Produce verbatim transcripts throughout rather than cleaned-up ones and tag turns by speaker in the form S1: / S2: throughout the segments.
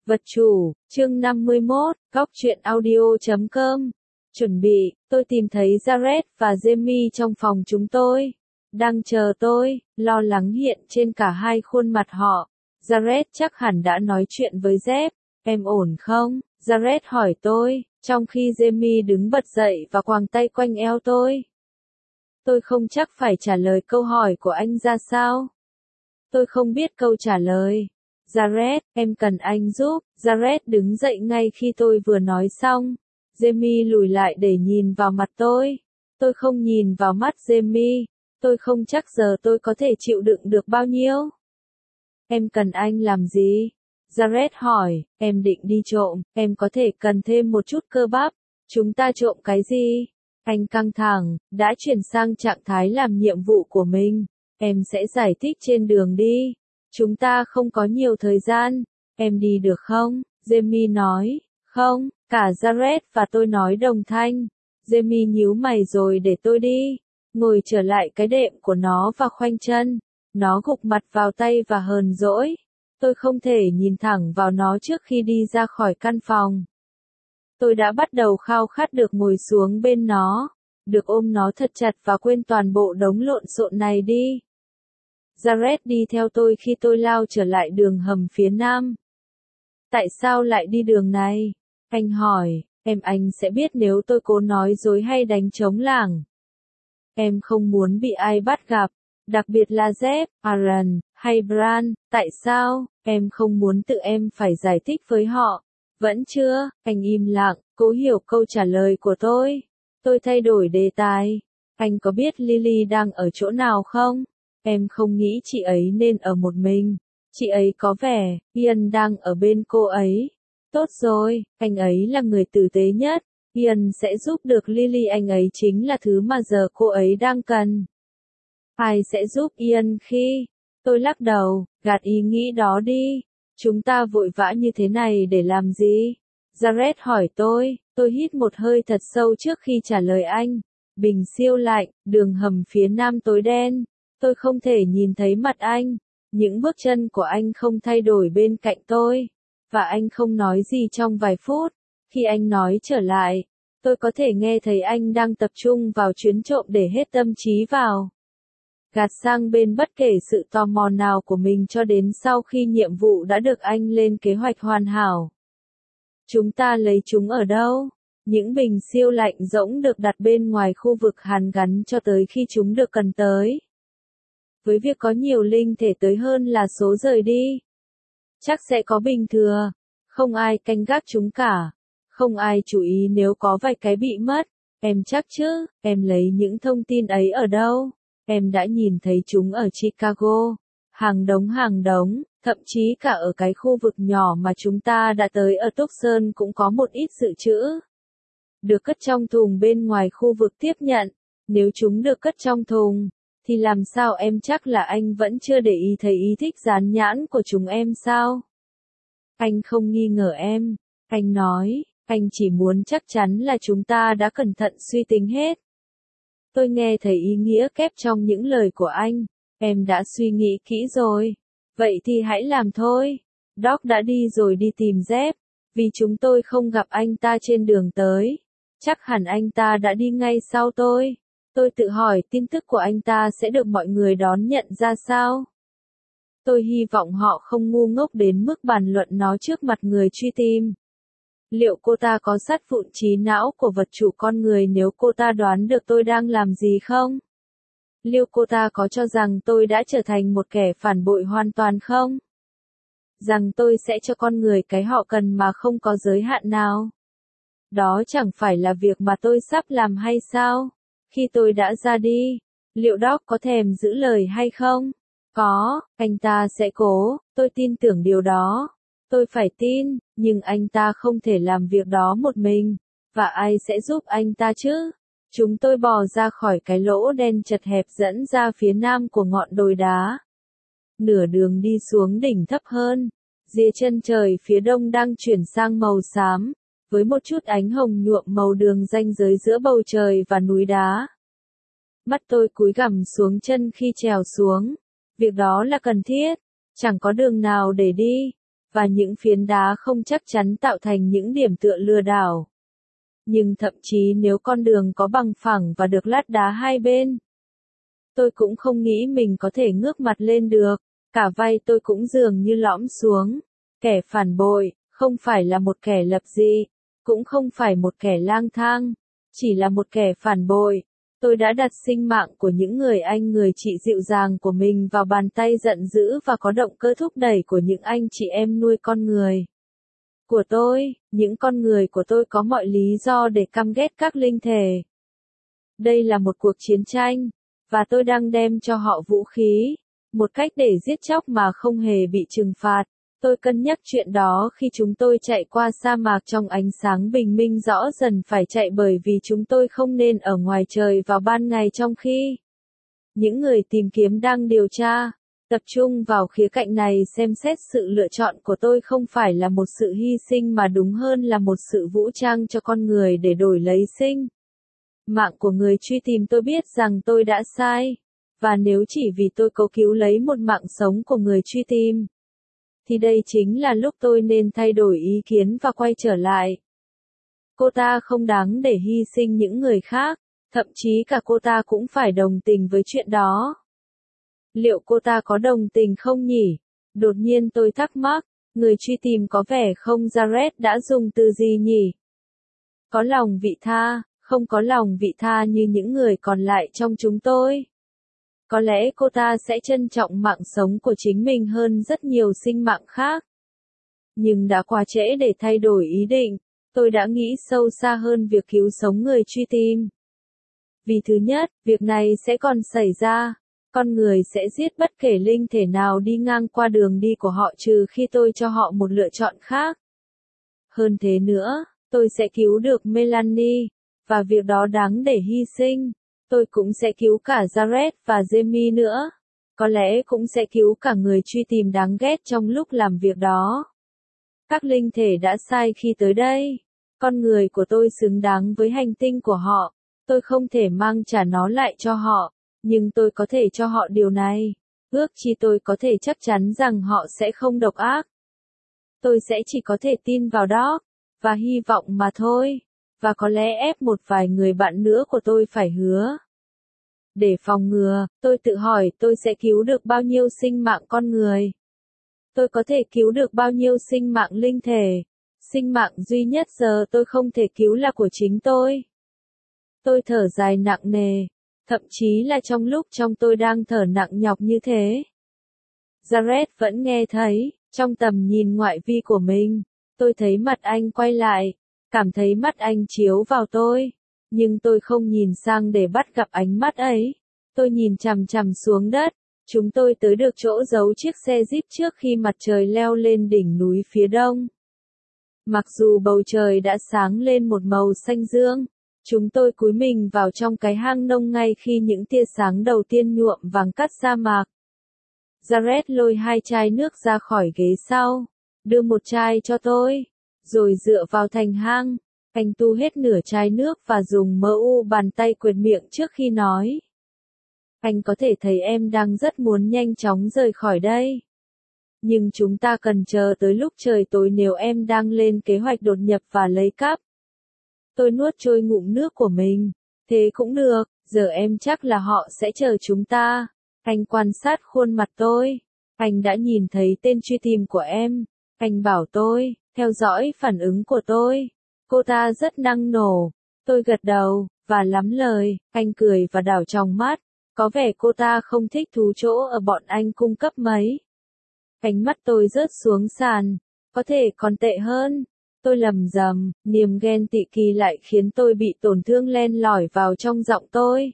S1: Vật chủ, chương năm mươi mốt, góc truyện audio chấm com. Chuẩn bị, tôi tìm thấy Jared và Jamie trong phòng chúng tôi. Đang chờ tôi, lo lắng hiện trên cả hai khuôn mặt họ. Jared chắc hẳn đã nói chuyện với Jeff. Em ổn không? Jared hỏi tôi, trong khi Jamie đứng bật dậy và quàng tay quanh eo tôi. Tôi không chắc phải trả lời câu hỏi của anh ra sao. Tôi không biết câu trả lời. Jared, em cần anh giúp. Jared đứng dậy ngay khi tôi vừa nói xong. Jamie lùi lại để nhìn vào mặt tôi. Tôi không nhìn vào mắt Jamie. Tôi không chắc giờ tôi có thể chịu đựng được bao nhiêu. Em cần anh làm gì? Jared hỏi, em định đi trộm, em có thể cần thêm một chút cơ bắp. Chúng ta trộm cái gì? Anh căng thẳng, đã chuyển sang trạng thái làm nhiệm vụ của mình. Em sẽ giải thích trên đường đi. Chúng ta không có nhiều thời gian. Em đi được không? Jamie nói, không, cả Jared và tôi nói đồng thanh. Jamie nhíu mày rồi để tôi đi. Ngồi trở lại cái đệm của nó và khoanh chân. Nó gục mặt vào tay và hờn dỗi. Tôi không thể nhìn thẳng vào nó trước khi đi ra khỏi căn phòng. Tôi đã bắt đầu khao khát được ngồi xuống bên nó. Được ôm nó thật chặt và quên toàn bộ đống lộn xộn này đi. Jared đi theo tôi khi tôi lao trở lại đường hầm phía nam. Tại sao lại đi đường này? Anh hỏi, em anh sẽ biết nếu tôi cố nói dối hay đánh trống lảng. Em không muốn bị ai bắt gặp, đặc biệt là Jeff, Aaron, hay Bran. Tại sao? Em không muốn tự em phải giải thích với họ. Vẫn chưa? Anh im lặng, cố hiểu câu trả lời của tôi. Tôi thay đổi đề tài. Anh có biết Lily đang ở chỗ nào không? Em không nghĩ chị ấy nên ở một mình. Chị ấy có vẻ, Ian đang ở bên cô ấy. Tốt rồi, anh ấy là người tử tế nhất. Ian sẽ giúp được Lily, anh ấy chính là thứ mà giờ cô ấy đang cần. Ai sẽ giúp Ian khi? Tôi lắc đầu, gạt ý nghĩ đó đi. Chúng ta vội vã như thế này để làm gì? Jared hỏi tôi, tôi hít một hơi thật sâu trước khi trả lời anh. Bình siêu lạnh, đường hầm phía nam tối đen. Tôi không thể nhìn thấy mặt anh. Những bước chân của anh không thay đổi bên cạnh tôi. Và anh không nói gì trong vài phút. Khi anh nói trở lại, tôi có thể nghe thấy anh đang tập trung vào chuyến trộm để hết tâm trí vào. Gạt sang bên bất kể sự tò mò nào của mình cho đến sau khi nhiệm vụ đã được anh lên kế hoạch hoàn hảo. Chúng ta lấy chúng ở đâu? Những bình siêu lạnh rỗng được đặt bên ngoài khu vực hàn gắn cho tới khi chúng được cần tới. Với việc có nhiều linh thể tới hơn là số rời đi. Chắc sẽ có bình thừa. Không ai canh gác chúng cả. Không ai chú ý nếu có vài cái bị mất. Em chắc chứ, em lấy những thông tin ấy ở đâu? Em đã nhìn thấy chúng ở Chicago. Hàng đống hàng đống, thậm chí cả ở cái khu vực nhỏ mà chúng ta đã tới ở Tucson cũng có một ít dự trữ. Được cất trong thùng bên ngoài khu vực tiếp nhận. Nếu chúng được cất trong thùng, thì làm sao em chắc là anh vẫn chưa để ý thấy ý thích dán nhãn của chúng em sao? Anh không nghi ngờ em. Anh nói, anh chỉ muốn chắc chắn là chúng ta đã cẩn thận suy tính hết. Tôi nghe thấy ý nghĩa kép trong những lời của anh. Em đã suy nghĩ kỹ rồi. Vậy thì hãy làm thôi. Doc đã đi rồi đi tìm Jeff. Vì chúng tôi không gặp anh ta trên đường tới. Chắc hẳn anh ta đã đi ngay sau tôi. Tôi tự hỏi tin tức của anh ta sẽ được mọi người đón nhận ra sao? Tôi hy vọng họ không ngu ngốc đến mức bàn luận nó trước mặt người truy tìm. Liệu cô ta có sát vụn trí não của vật chủ con người nếu cô ta đoán được tôi đang làm gì không? Liệu cô ta có cho rằng tôi đã trở thành một kẻ phản bội hoàn toàn không? Rằng tôi sẽ cho con người cái họ cần mà không có giới hạn nào? Đó chẳng phải là việc mà tôi sắp làm hay sao? Khi tôi đã ra đi, liệu Doc có thèm giữ lời hay không? Có, anh ta sẽ cố, tôi tin tưởng điều đó. Tôi phải tin, nhưng anh ta không thể làm việc đó một mình. Và ai sẽ giúp anh ta chứ? Chúng tôi bò ra khỏi cái lỗ đen chật hẹp dẫn ra phía nam của ngọn đồi đá. Nửa đường đi xuống đỉnh thấp hơn, dưới chân trời phía đông đang chuyển sang màu xám, với một chút ánh hồng nhuộm màu đường ranh giới giữa bầu trời và núi đá. Mắt tôi cúi gằm xuống chân khi trèo xuống. Việc đó là cần thiết. Chẳng có đường nào để đi. và những phiến đá không chắc chắn tạo thành những điểm tựa lừa đảo. Nhưng thậm chí nếu con đường có bằng phẳng và được lát đá hai bên, tôi cũng không nghĩ mình có thể ngước mặt lên được, cả vai tôi cũng dường như lõm xuống. Kẻ phản bội, không phải là một kẻ lập dị, cũng không phải một kẻ lang thang, chỉ là một kẻ phản bội. Tôi đã đặt sinh mạng của những người anh người chị dịu dàng của mình vào bàn tay giận dữ và có động cơ thúc đẩy của những anh chị em nuôi con người của tôi. Những con người của tôi có mọi lý do để căm ghét các linh thể. Đây là một cuộc chiến tranh, và tôi đang đem cho họ vũ khí, một cách để giết chóc mà không hề bị trừng phạt. Tôi cân nhắc chuyện đó khi chúng tôi chạy qua sa mạc trong ánh sáng bình minh rõ dần phải chạy, bởi vì chúng tôi không nên ở ngoài trời vào ban ngày trong khi những người tìm kiếm đang điều tra. Tập trung vào khía cạnh này, xem xét sự lựa chọn của tôi không phải là một sự hy sinh mà đúng hơn là một sự vũ trang cho con người để đổi lấy sinh mạng của người truy tìm. Tôi biết rằng tôi đã sai, và nếu chỉ vì tôi cố cứu lấy một mạng sống của người truy tìm, thì đây chính là lúc tôi nên thay đổi ý kiến và quay trở lại. Cô ta không đáng để hy sinh những người khác, thậm chí cả cô ta cũng phải đồng tình với chuyện đó. Liệu cô ta có đồng tình không nhỉ? Đột nhiên tôi thắc mắc, người truy tìm có vẻ không. Jared đã dùng từ gì nhỉ? Có lòng vị tha, không có lòng vị tha như những người còn lại trong chúng tôi. Có lẽ cô ta sẽ trân trọng mạng sống của chính mình hơn rất nhiều sinh mạng khác. Nhưng đã quá trễ để thay đổi ý định. Tôi đã nghĩ sâu xa hơn việc cứu sống người truy tìm. Vì thứ nhất, việc này sẽ còn xảy ra. Con người sẽ giết bất kể linh thể nào đi ngang qua đường đi của họ, trừ khi tôi cho họ một lựa chọn khác. Hơn thế nữa, tôi sẽ cứu được Melanie, và việc đó đáng để hy sinh. Tôi cũng sẽ cứu cả Jared và Jamie nữa. Có lẽ cũng sẽ cứu cả người truy tìm đáng ghét trong lúc làm việc đó. Các linh thể đã sai khi tới đây. Con người của tôi xứng đáng với hành tinh của họ. Tôi không thể mang trả nó lại cho họ, nhưng tôi có thể cho họ điều này. Ước chi tôi có thể chắc chắn rằng họ sẽ không độc ác. Tôi sẽ chỉ có thể tin vào đó, và hy vọng mà thôi. Và có lẽ ép một vài người bạn nữa của tôi phải hứa. Để phòng ngừa, tôi tự hỏi tôi sẽ cứu được bao nhiêu sinh mạng con người. Tôi có thể cứu được bao nhiêu sinh mạng linh thể. Sinh mạng duy nhất giờ tôi không thể cứu là của chính tôi. Tôi thở dài nặng nề, thậm chí là trong lúc trong tôi đang thở nặng nhọc như thế. Jared vẫn nghe thấy, trong tầm nhìn ngoại vi của mình, tôi thấy mặt anh quay lại, cảm thấy mắt anh chiếu vào tôi, nhưng tôi không nhìn sang để bắt gặp ánh mắt ấy. Tôi nhìn chằm chằm xuống đất. Chúng tôi tới được chỗ giấu chiếc xe Jeep trước khi mặt trời leo lên đỉnh núi phía đông. Mặc dù bầu trời đã sáng lên một màu xanh dương, chúng tôi cúi mình vào trong cái hang nông ngay khi những tia sáng đầu tiên nhuộm vàng cắt sa mạc. Jared lôi hai chai nước ra khỏi ghế sau, đưa một chai cho tôi, rồi dựa vào thành hang. Anh tu hết nửa chai nước và dùng mơ u bàn tay quệt miệng trước khi nói. Anh có thể thấy em đang rất muốn nhanh chóng rời khỏi đây. Nhưng chúng ta cần chờ tới lúc trời tối nếu em đang lên kế hoạch đột nhập và lấy cắp. Tôi nuốt trôi ngụm nước của mình. Thế cũng được, giờ em chắc là họ sẽ chờ chúng ta. Anh quan sát khuôn mặt tôi. Anh đã nhìn thấy tên truy tìm của em. Anh bảo tôi, theo dõi phản ứng của tôi. Cô ta rất năng nổ. Tôi gật đầu, và lắm lời. Anh cười và đảo tròng mắt. Có vẻ cô ta không thích thú chỗ ở bọn anh cung cấp mấy. Ánh mắt tôi rớt xuống sàn. Có thể còn tệ hơn. Tôi lầm rầm, niềm ghen tị kỳ lại khiến tôi bị tổn thương len lỏi vào trong giọng tôi.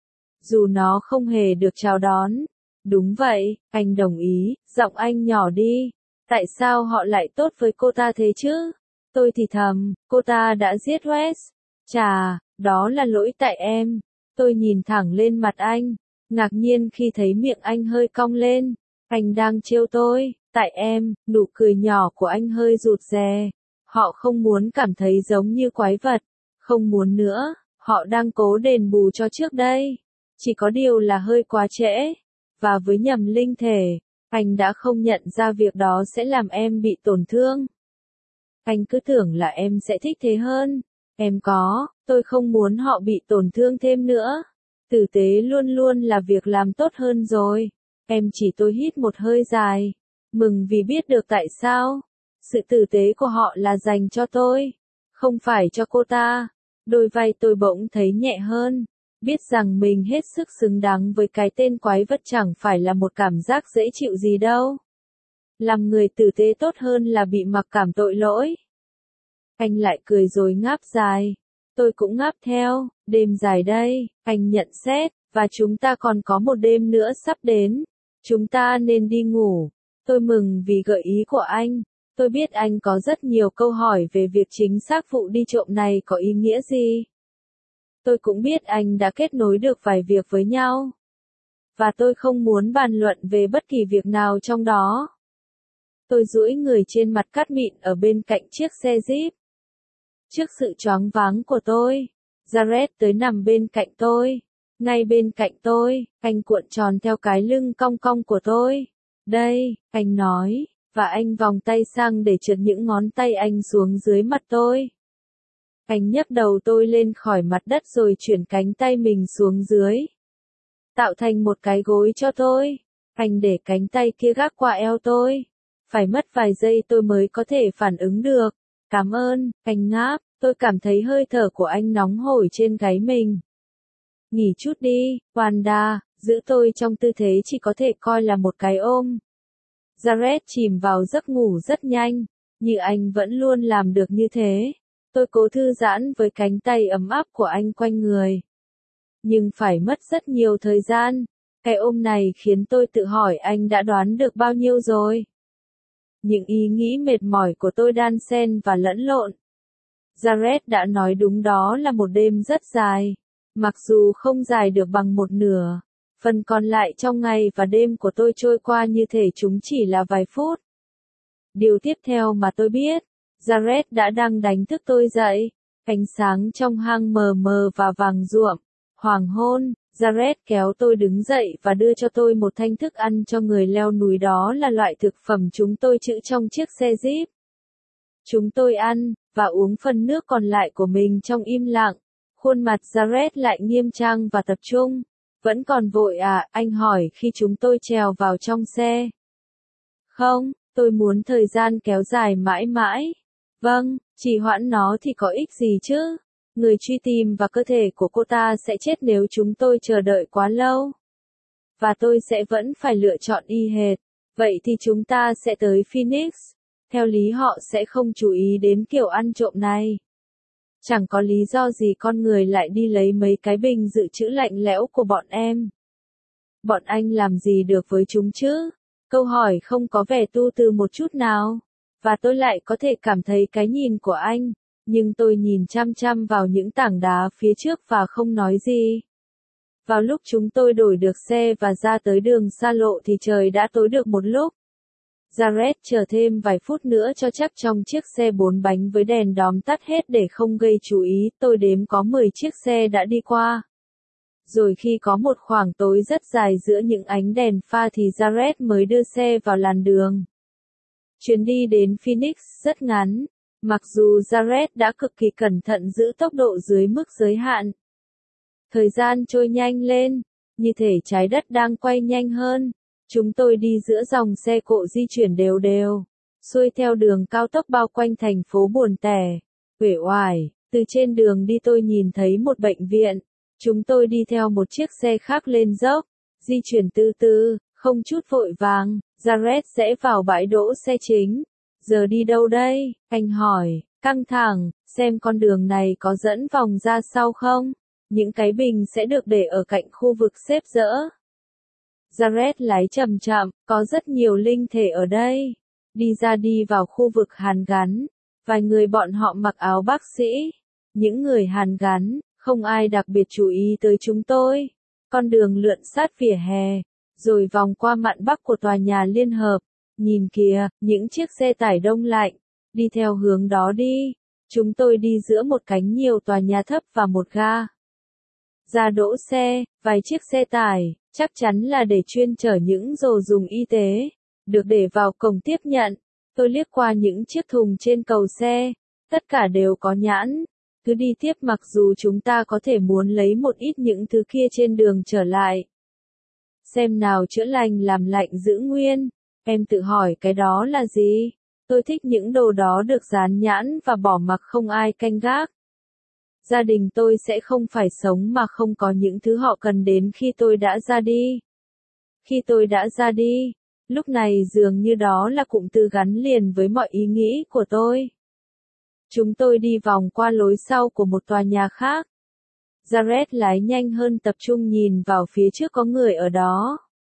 S1: Dù nó không hề được chào đón. Đúng vậy, anh đồng ý, giọng anh nhỏ đi. Tại sao họ lại tốt với cô ta thế chứ? Tôi thì thầm, cô ta đã giết Wes. Chà, đó là lỗi tại em. Tôi nhìn thẳng lên mặt anh, ngạc nhiên khi thấy miệng anh hơi cong lên. Anh đang trêu tôi, tại em. Nụ cười nhỏ của anh hơi rụt rè. Họ không muốn cảm thấy giống như quái vật. Không muốn nữa, họ đang cố đền bù cho trước đây. Chỉ có điều là hơi quá trễ. Và với nhầm linh thể, Anh đã không nhận ra việc đó sẽ làm em bị tổn thương. Anh cứ tưởng là em sẽ thích thế hơn. Em có, tôi không muốn họ bị tổn thương thêm nữa. Tử tế luôn luôn là việc làm tốt hơn rồi. Em chỉ tôi hít một hơi dài. Mừng vì biết được tại sao. Sự tử tế của họ là dành cho tôi. Không phải cho cô ta. Đôi vai tôi bỗng thấy nhẹ hơn. Biết rằng mình hết sức xứng đáng với cái tên quái vật chẳng phải là một cảm giác dễ chịu gì đâu. Làm người tử tế tốt hơn là bị mặc cảm tội lỗi. Anh lại cười rồi ngáp dài. Tôi cũng ngáp theo. Đêm dài đây, anh nhận xét, và chúng ta còn có một đêm nữa sắp đến. Chúng ta nên đi ngủ. Tôi mừng vì gợi ý của anh. Tôi biết anh có rất nhiều câu hỏi về việc chính xác vụ đi trộm này có ý nghĩa gì. Tôi cũng biết anh đã kết nối được vài việc với nhau. Và tôi không muốn bàn luận về bất kỳ việc nào trong đó. Tôi duỗi người trên mặt cát mịn ở bên cạnh chiếc xe Jeep. Trước sự choáng váng của tôi, Jared tới nằm bên cạnh tôi. Ngay bên cạnh tôi, anh cuộn tròn theo cái lưng cong cong của tôi. Đây, anh nói, và anh vòng tay sang để trượt những ngón tay anh xuống dưới mặt tôi. Anh nhấc đầu tôi lên khỏi mặt đất rồi chuyển cánh tay mình xuống dưới. Tạo thành một cái gối cho tôi. Anh để cánh tay kia gác qua eo tôi. Phải mất vài giây tôi mới có thể phản ứng được. Cảm ơn, anh ngáp. Tôi cảm thấy hơi thở của anh nóng hổi trên gáy mình. Nghỉ chút đi, Wanda, giữ tôi trong tư thế chỉ có thể coi là một cái ôm. Jared chìm vào giấc ngủ rất nhanh, như anh vẫn luôn làm được như thế. Tôi cố thư giãn với cánh tay ấm áp của anh quanh người. Nhưng phải mất rất nhiều thời gian. Cái ôm này khiến tôi tự hỏi anh đã đoán được bao nhiêu rồi. Những ý nghĩ mệt mỏi của tôi đan xen và lẫn lộn. Jared đã nói đúng, đó là một đêm rất dài. Mặc dù không dài được bằng một nửa. Phần còn lại trong ngày và đêm của tôi trôi qua như thể chúng chỉ là vài phút. Điều tiếp theo mà tôi biết, Jared đã đang đánh thức tôi dậy. Ánh sáng trong hang mờ mờ và vàng ruộm. Hoàng hôn, Jared kéo tôi đứng dậy và đưa cho tôi một thanh thức ăn cho người leo núi, đó là loại thực phẩm chúng tôi trữ trong chiếc xe Jeep. Chúng tôi ăn, và uống phần nước còn lại của mình trong im lặng. Khuôn mặt Jared lại nghiêm trang và tập trung. Vẫn còn vội à, anh hỏi khi chúng tôi trèo vào trong xe. Không, tôi muốn thời gian kéo dài mãi mãi. Vâng, trì hoãn nó thì có ích gì chứ? Người truy tìm và cơ thể của cô ta sẽ chết nếu chúng tôi chờ đợi quá lâu. Và tôi sẽ vẫn phải lựa chọn y hệt. Vậy thì chúng ta sẽ tới Phoenix. Theo lý họ sẽ không chú ý đến kiểu ăn trộm này. Chẳng có lý do gì con người lại đi lấy mấy cái bình dự trữ lạnh lẽo của bọn em. Bọn anh làm gì được với chúng chứ? Câu hỏi không có vẻ tu từ một chút nào. Và tôi lại có thể cảm thấy cái nhìn của anh. Nhưng tôi nhìn chăm chăm vào những tảng đá phía trước và không nói gì. Vào lúc chúng tôi đổi được xe và ra tới đường xa lộ thì trời đã tối được một lúc. Jared chờ thêm vài phút nữa cho chắc trong chiếc xe bốn bánh với đèn đóm tắt hết để không gây chú ý. Tôi đếm có mười chiếc xe đã đi qua. Rồi khi có một khoảng tối rất dài giữa những ánh đèn pha thì Jared mới đưa xe vào làn đường. Chuyến đi đến Phoenix rất ngắn. Mặc dù Jared đã cực kỳ cẩn thận giữ tốc độ dưới mức giới hạn. Thời gian trôi nhanh lên, như thể trái đất đang quay nhanh hơn. Chúng tôi đi giữa dòng xe cộ di chuyển đều đều, xuôi theo đường cao tốc bao quanh thành phố buồn tẻ, uể oải. Từ trên đường đi tôi nhìn thấy một bệnh viện. Chúng tôi đi theo một chiếc xe khác lên dốc, di chuyển từ từ, không chút vội vàng. Jared sẽ vào bãi đỗ xe chính. Giờ đi đâu đây? Anh hỏi, căng thẳng, xem con đường này có dẫn vòng ra sau không? Những cái bình sẽ được để ở cạnh khu vực xếp dỡ. Jared lái chậm chậm, có rất nhiều linh thể ở đây. Đi ra đi vào khu vực hàn gắn. Vài người bọn họ mặc áo bác sĩ. Những người hàn gắn, không ai đặc biệt chú ý tới chúng tôi. Con đường lượn sát vỉa hè, rồi vòng qua mạn bắc của tòa nhà liên hợp. Nhìn kìa, những chiếc xe tải đông lạnh. Đi theo hướng đó đi. Chúng tôi đi giữa một cánh nhiều tòa nhà thấp và một ga. Ra đỗ xe, vài chiếc xe tải, chắc chắn là để chuyên chở những đồ dùng y tế. được để vào cổng tiếp nhận. Tôi liếc qua những chiếc thùng trên cầu xe, tất cả đều có nhãn. Cứ đi tiếp mặc dù chúng ta có thể muốn lấy một ít những thứ kia trên đường trở lại. Xem nào chữa lành làm lạnh giữ nguyên. Em tự hỏi cái đó là gì? Tôi thích những đồ đó được dán nhãn và bỏ mặc không ai canh gác. Gia đình tôi sẽ không phải sống mà không có những thứ họ cần đến khi tôi đã ra đi. Khi tôi đã ra đi, lúc này dường như đó là cụm từ gắn liền với mọi ý nghĩ của tôi. Chúng tôi đi vòng qua lối sau của một tòa nhà khác. Jared lái nhanh hơn tập trung nhìn vào phía trước có người ở đó.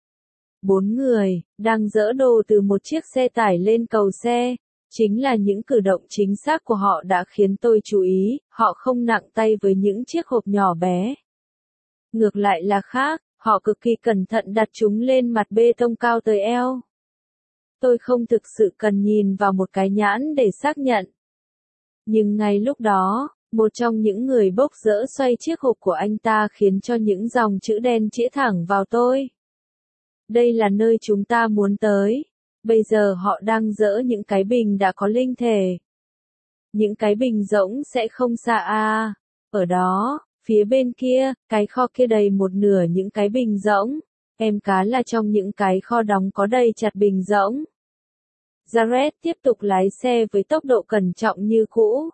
S1: Bốn người, đang dỡ đồ từ một chiếc xe tải lên cầu xe. Chính là những cử động chính xác của họ đã khiến tôi chú ý, họ không nặng tay với những chiếc hộp nhỏ bé. Ngược lại là khác, họ cực kỳ cẩn thận đặt chúng lên mặt bê tông cao tới eo. Tôi không thực sự cần nhìn vào một cái nhãn để xác nhận. Nhưng ngay lúc đó, một trong những người bốc rỡ xoay chiếc hộp của anh ta khiến cho những dòng chữ đen chĩa thẳng vào tôi. Đây là nơi chúng ta muốn tới. Bây giờ họ đang dỡ những cái bình đã có linh thể. Những cái bình rỗng sẽ không xa à. Ở đó, phía bên kia, cái kho kia đầy một nửa những cái bình rỗng. Em cá là trong những cái kho đóng có đầy chặt bình rỗng. Jared tiếp tục lái xe với tốc độ cẩn trọng như cũ.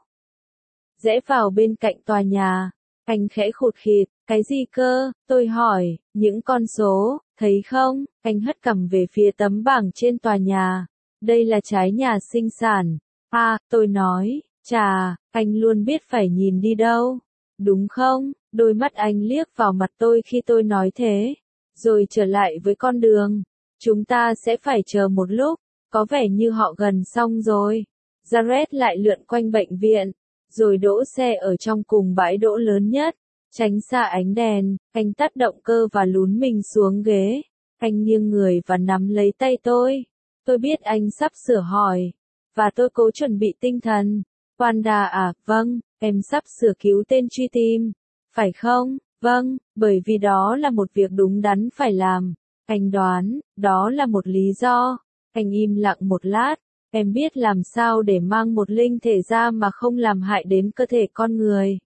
S1: Rẽ vào bên cạnh tòa nhà. Anh khẽ khụt khịt, cái gì cơ? Tôi hỏi, những con số, thấy không? Anh hất cằm về phía tấm bảng trên tòa nhà. Đây là trái nhà sinh sản. À, tôi nói, chà, anh luôn biết phải nhìn đi đâu. Đúng không? Đôi mắt anh liếc vào mặt tôi khi tôi nói thế. Rồi trở lại với con đường. Chúng ta sẽ phải chờ một lúc. Có vẻ như họ gần xong rồi. Jared lại lượn quanh bệnh viện. Rồi đỗ xe ở trong cùng bãi đỗ lớn nhất. Tránh xa ánh đèn, anh tắt động cơ và lún mình xuống ghế. Anh nghiêng người và nắm lấy tay tôi. Tôi biết anh sắp sửa hỏi. Và tôi cố chuẩn bị tinh thần. Wanda à, vâng, em sắp sửa cứu tên truy tìm. Phải không? Vâng, bởi vì đó là một việc đúng đắn phải làm. Anh đoán, đó là một lý do. Anh im lặng một lát. Em biết làm sao để mang một linh thể ra mà không làm hại đến cơ thể con người.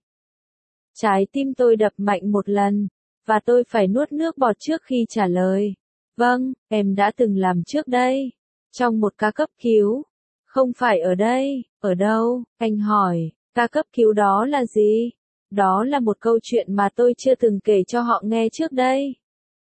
S1: Trái tim tôi đập mạnh một lần, và tôi phải nuốt nước bọt trước khi trả lời. Vâng, em đã từng làm trước đây. Trong một ca cấp cứu. Không phải ở đây, ở đâu? Anh hỏi, ca cấp cứu đó là gì? Đó là một câu chuyện mà tôi chưa từng kể cho họ nghe trước đây.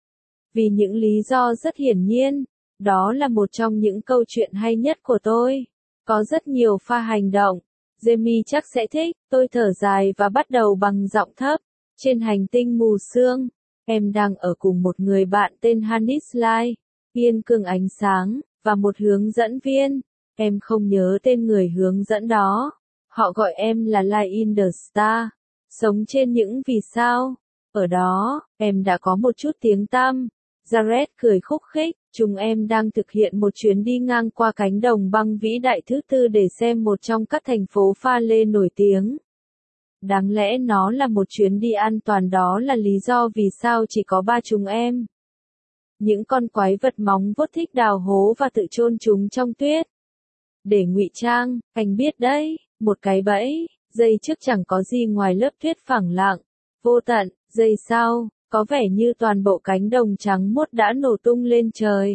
S1: Vì những lý do rất hiển nhiên, đó là một trong những câu chuyện hay nhất của tôi. Có rất nhiều pha hành động. Jamie chắc sẽ thích, tôi thở dài và bắt đầu bằng giọng thấp. Trên hành tinh mù sương, em đang ở cùng một người bạn tên Hannis Lai, biên cương ánh sáng, và một hướng dẫn viên. Em không nhớ tên người hướng dẫn đó. Họ gọi em là Light in the Star, sống trên những vì sao. Ở đó, em đã có một chút tiếng tăm. Jared cười khúc khích, chúng em đang thực hiện một chuyến đi ngang qua cánh đồng băng vĩ đại thứ tư để xem một trong các thành phố pha lê nổi tiếng. Đáng lẽ nó là một chuyến đi an toàn, đó là lý do vì sao chỉ có ba chúng em. Những con quái vật móng vuốt thích đào hố và tự chôn chúng trong tuyết. Để ngụy trang, anh biết đấy, một cái bẫy, dây trước chẳng có gì ngoài lớp tuyết phẳng lặng, vô tận, dây sau. Có vẻ như toàn bộ cánh đồng trắng muốt đã nổ tung lên trời.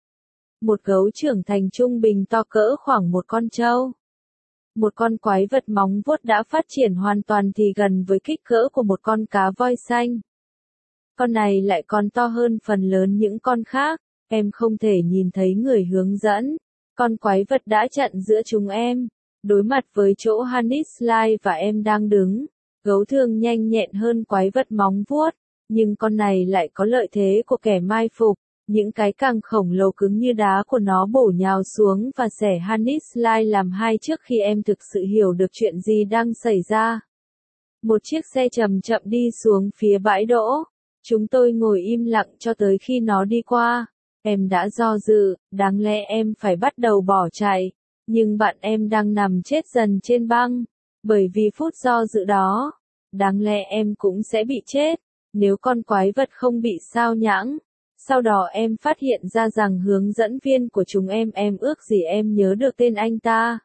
S1: Một gấu trưởng thành trung bình to cỡ khoảng một con trâu. Một con quái vật móng vuốt đã phát triển hoàn toàn thì gần với kích cỡ của một con cá voi xanh. Con này lại còn to hơn phần lớn những con khác. Em không thể nhìn thấy người hướng dẫn. Con quái vật đã chặn giữa chúng em, đối mặt với chỗ Hannis Lai và em đang đứng. Gấu thường nhanh nhẹn hơn quái vật móng vuốt. Nhưng con này lại có lợi thế của kẻ mai phục, những cái càng khổng lồ cứng như đá của nó bổ nhào xuống và xẻ Hannis Lai làm hai trước khi em thực sự hiểu được chuyện gì đang xảy ra. Một chiếc xe chậm chậm đi xuống phía bãi đỗ. Chúng tôi ngồi im lặng cho tới khi nó đi qua. Em đã do dự, đáng lẽ em phải bắt đầu bỏ chạy, nhưng bạn em đang nằm chết dần trên băng. Bởi vì phút do dự đó, đáng lẽ em cũng sẽ bị chết. Nếu con quái vật không bị sao nhãng. Sau đó em phát hiện ra rằng hướng dẫn viên của chúng em em ước gì em nhớ được tên anh ta.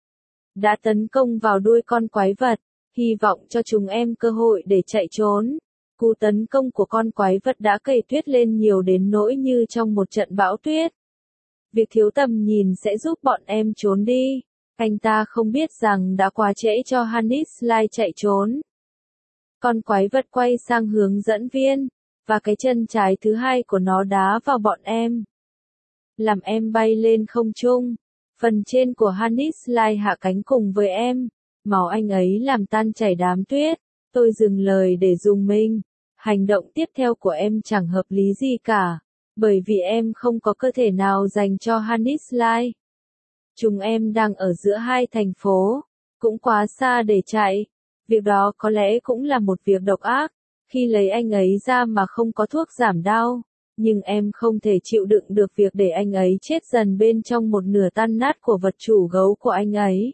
S1: Đã tấn công vào đuôi con quái vật, hy vọng cho chúng em cơ hội để chạy trốn. Cú tấn công của con quái vật đã cày tuyết lên nhiều đến nỗi như trong một trận bão tuyết. Việc thiếu tầm nhìn sẽ giúp bọn em trốn đi. Anh ta không biết rằng đã quá trễ cho Hannis Lai chạy trốn. Con quái vật quay sang hướng dẫn viên, và cái chân trái thứ hai của nó đá vào bọn em. Làm em bay lên không trung. Phần trên của Hannis Lai hạ cánh cùng với em. Máu anh ấy làm tan chảy đám tuyết. Tôi dừng lời để dùng mình. Hành động tiếp theo của em chẳng hợp lý gì cả. Bởi vì em không có cơ thể nào dành cho Hannis Lai. Chúng em đang ở giữa hai thành phố. Cũng quá xa để chạy. Việc đó có lẽ cũng là một việc độc ác. Khi lấy anh ấy ra mà không có thuốc giảm đau. Nhưng em không thể chịu đựng được việc để anh ấy chết dần bên trong một nửa tan nát của vật chủ gấu của anh ấy.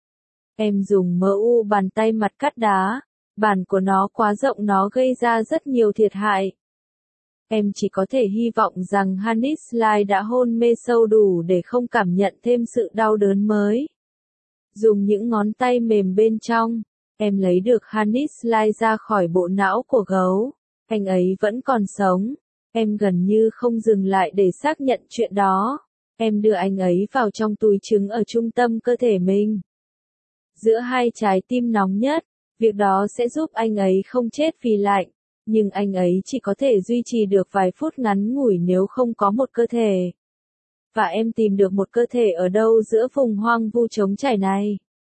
S1: Em dùng mờ u bàn tay mặt cắt đá. Bàn của nó quá rộng, nó gây ra rất nhiều thiệt hại. Em chỉ có thể hy vọng rằng Hannis Lai đã hôn mê sâu đủ để không cảm nhận thêm sự đau đớn mới. Dùng những ngón tay mềm bên trong, em lấy được Hannis Lai ra khỏi bộ não của gấu. Anh ấy vẫn còn sống. Em gần như không dừng lại để xác nhận chuyện đó. Em đưa anh ấy vào trong túi trứng ở trung tâm cơ thể mình. Giữa hai trái tim nóng nhất, việc đó sẽ giúp anh ấy không chết vì lạnh. Nhưng anh ấy chỉ có thể duy trì được vài phút ngắn ngủi nếu không có một cơ thể. Và em tìm được một cơ thể ở đâu giữa vùng hoang vu trống trải này.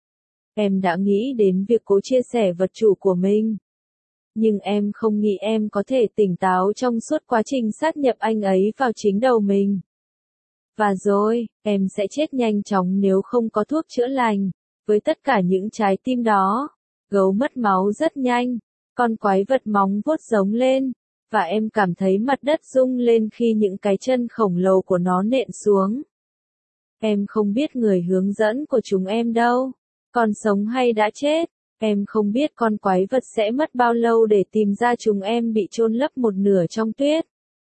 S1: Em đã nghĩ đến việc cố chia sẻ vật chủ của mình. Nhưng em không nghĩ em có thể tỉnh táo trong suốt quá trình sát nhập anh ấy vào chính đầu mình. Và rồi, em sẽ chết nhanh chóng nếu không có thuốc chữa lành. Với tất cả những trái tim đó, gấu mất máu rất nhanh. Con quái vật móng vuốt giống lên, và em cảm thấy mặt đất rung lên khi những cái chân khổng lồ của nó nện xuống. Em không biết người hướng dẫn của chúng em đâu, còn sống hay đã chết. Em không biết con quái vật sẽ mất bao lâu để tìm ra chúng em bị chôn lấp một nửa trong tuyết.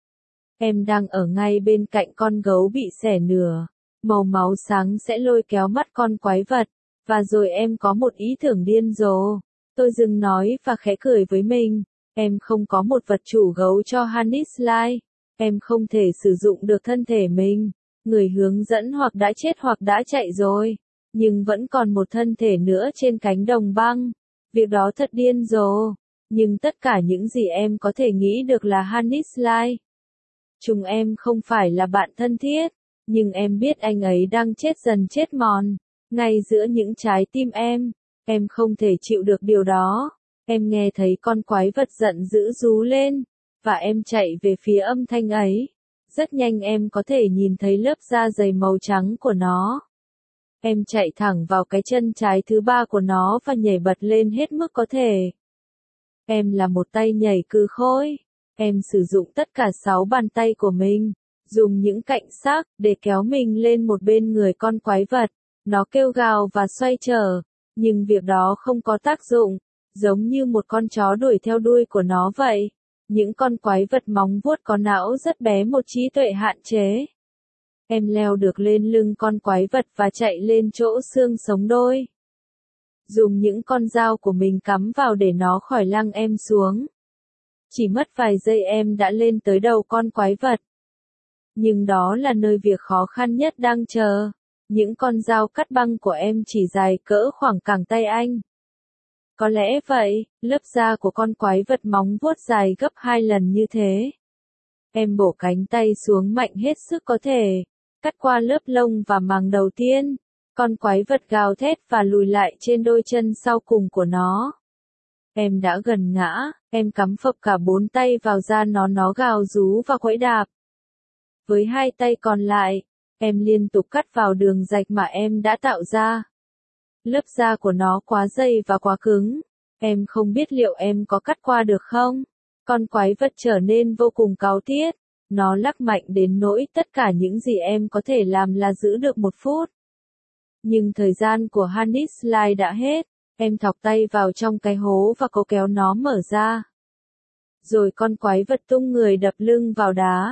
S1: Em đang ở ngay bên cạnh con gấu bị xẻ nửa. Màu máu sáng sẽ lôi kéo mắt con quái vật, và rồi em có một ý tưởng điên rồ. Tôi dừng nói và khẽ cười với mình. Em không có một vật chủ gấu cho Hannis Lai. Em không thể sử dụng được thân thể mình. Người hướng dẫn hoặc đã chết hoặc đã chạy rồi. Nhưng vẫn còn một thân thể nữa trên cánh đồng băng. Việc đó thật điên rồ. Nhưng tất cả những gì em có thể nghĩ được là Hannis Lai. Chúng em không phải là bạn thân thiết. Nhưng em biết anh ấy đang chết dần chết mòn. Ngay giữa những trái tim em. Em không thể chịu được điều đó. Em nghe thấy con quái vật giận dữ rú lên. Và em chạy về phía âm thanh ấy. Rất nhanh em có thể nhìn thấy lớp da dày màu trắng của nó. Em chạy thẳng vào cái chân trái thứ ba của nó và nhảy bật lên hết mức có thể. Em là một tay nhảy cừ khôi. Em sử dụng tất cả sáu bàn tay của mình. Dùng những cạnh sắc để kéo mình lên một bên người con quái vật. Nó kêu gào và xoay trở. Nhưng việc đó không có tác dụng, giống như một con chó đuổi theo đuôi của nó vậy. Những con quái vật móng vuốt có não rất bé, một trí tuệ hạn chế. Em leo được lên lưng con quái vật và chạy lên chỗ xương sống đôi. Dùng những con dao của mình cắm vào để nó khỏi lăng em xuống. Chỉ mất vài giây em đã lên tới đầu con quái vật. Nhưng đó là nơi việc khó khăn nhất đang chờ. Những con dao cắt băng của em chỉ dài cỡ khoảng cẳng tay anh. Có lẽ vậy, lớp da của con quái vật móng vuốt dài gấp hai lần như thế. Em bổ cánh tay xuống mạnh hết sức có thể, cắt qua lớp lông và màng đầu tiên. Con quái vật gào thét và lùi lại trên đôi chân sau cùng của nó. Em đã gần ngã, em cắm phập cả bốn tay vào da nó, nó gào rú và quẫy đạp. Với hai tay còn lại, em liên tục cắt vào đường rạch mà em đã tạo ra. Lớp da của nó quá dày và quá cứng. Em không biết liệu em có cắt qua được không? Con quái vật trở nên vô cùng cáu tiết. Nó lắc mạnh đến nỗi tất cả những gì em có thể làm là giữ được một phút. Nhưng thời gian của Hannis Lai đã hết. Em thọc tay vào trong cái hố và cố kéo nó mở ra. Rồi con quái vật tung người đập lưng vào đá.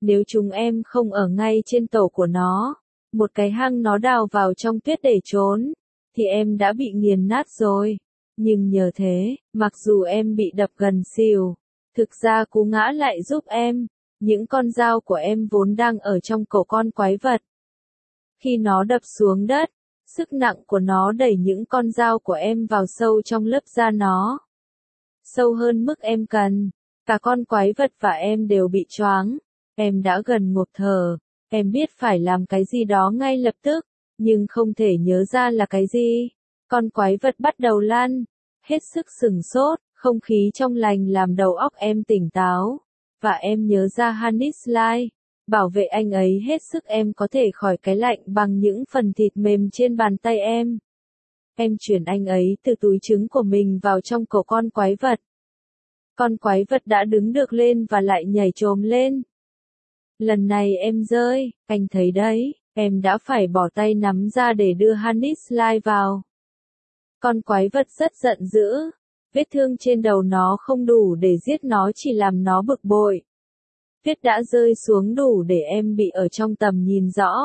S1: Nếu chúng em không ở ngay trên tổ của nó, một cái hang nó đào vào trong tuyết để trốn, thì em đã bị nghiền nát rồi. Nhưng nhờ thế, mặc dù em bị đập gần xỉu, thực ra cú ngã lại giúp em. Những con dao của em vốn đang ở trong cổ con quái vật. Khi nó đập xuống đất, sức nặng của nó đẩy những con dao của em vào sâu trong lớp da nó. Sâu hơn mức em cần. Cả con quái vật và em đều bị choáng. Em đã gần ngộp thở. Em biết phải làm cái gì đó ngay lập tức, nhưng không thể nhớ ra là cái gì. Con quái vật bắt đầu lăn. Hết sức sửng sốt, không khí trong lành làm đầu óc em tỉnh táo. Và em nhớ ra Hannes Lai. Bảo vệ anh ấy hết sức em có thể khỏi cái lạnh bằng những phần thịt mềm trên bàn tay em. Em chuyển anh ấy từ túi trứng của mình vào trong cổ con quái vật. Con quái vật đã đứng được lên và lại nhảy chồm lên. Lần này em rơi, anh thấy đấy, em đã phải bỏ tay nắm ra để đưa Hannes Lai vào. Con quái vật rất giận dữ. Vết thương trên đầu nó không đủ để giết nó, chỉ làm nó bực bội. Tuyết đã rơi xuống đủ để em bị ở trong tầm nhìn rõ.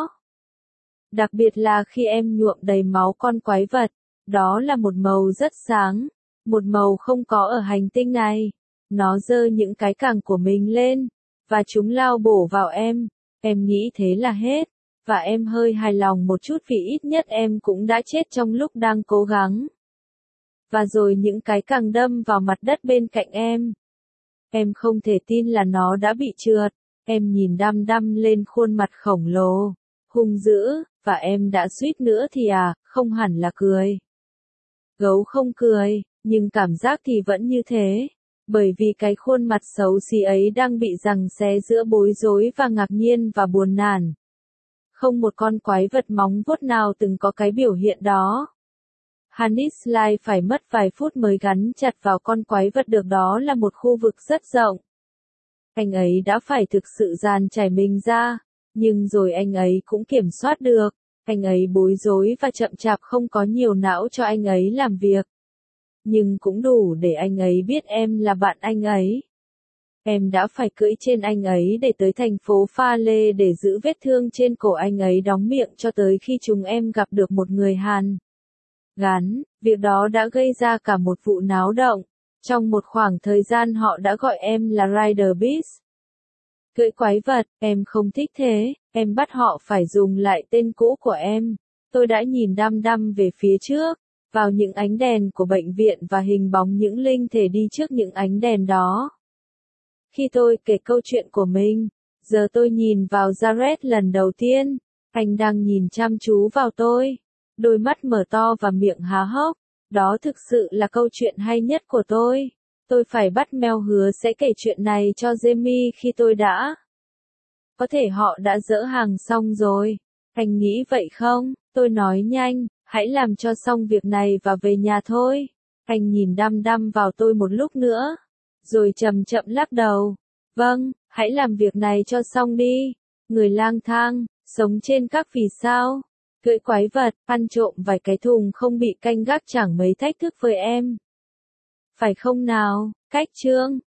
S1: Đặc biệt là khi em nhuộm đầy máu con quái vật. Đó là một màu rất sáng. Một màu không có ở hành tinh này. Nó giơ những cái cẳng của mình lên. Và chúng lao bổ vào em. Em nghĩ thế là hết. Và em hơi hài lòng một chút vì ít nhất em cũng đã chết trong lúc đang cố gắng. Và rồi những cái cẳng đâm vào mặt đất bên cạnh em. Em không thể tin là nó đã bị trượt. Em nhìn đăm đăm lên khuôn mặt khổng lồ, hung dữ, và em đã suýt nữa thì à, không hẳn là cười. Gấu không cười, nhưng cảm giác thì vẫn như thế. Bởi vì cái khuôn mặt xấu xí ấy đang bị giằng xé giữa bối rối và ngạc nhiên và buồn nản. Không một con quái vật móng vuốt nào từng có cái biểu hiện đó. Hannes Lai phải mất vài phút mới gắn chặt vào con quái vật được, đó là một khu vực rất rộng. Anh ấy đã phải thực sự dàn trải mình ra, nhưng rồi anh ấy cũng kiểm soát được. Anh ấy bối rối và chậm chạp, không có nhiều não cho anh ấy làm việc. Nhưng cũng đủ để anh ấy biết em là bạn anh ấy. Em đã phải cưỡi trên anh ấy để tới thành phố Pha Lê để giữ vết thương trên cổ anh ấy đóng miệng cho tới khi chúng em gặp được một người Hàn. Gắn, việc đó đã gây ra cả một vụ náo động. Trong một khoảng thời gian họ đã gọi em là Rider Beast. Cưỡi quái vật, em không thích thế, em bắt họ phải dùng lại tên cũ của em. Tôi đã nhìn đăm đăm về phía trước, vào những ánh đèn của bệnh viện và hình bóng những linh thể đi trước những ánh đèn đó. Khi tôi kể câu chuyện của mình, giờ tôi nhìn vào Jared lần đầu tiên, anh đang nhìn chăm chú vào tôi. Đôi mắt mở to và miệng há hốc. Đó thực sự là câu chuyện hay nhất của tôi. Tôi phải bắt Mel hứa sẽ kể chuyện này cho Jamie khi tôi đã. Có thể họ đã dỡ hàng xong rồi. Anh nghĩ vậy không? Tôi nói nhanh, hãy làm cho xong việc này và về nhà thôi. Anh nhìn đăm đăm vào tôi một lúc nữa, rồi chậm chậm lắc đầu. Vâng, hãy làm việc này cho xong đi. Người lang thang, sống trên các vì sao. Cưỡi quái vật, ăn trộm vài cái thùng không bị canh gác chẳng mấy thách thức với em. Phải không nào? Cách chương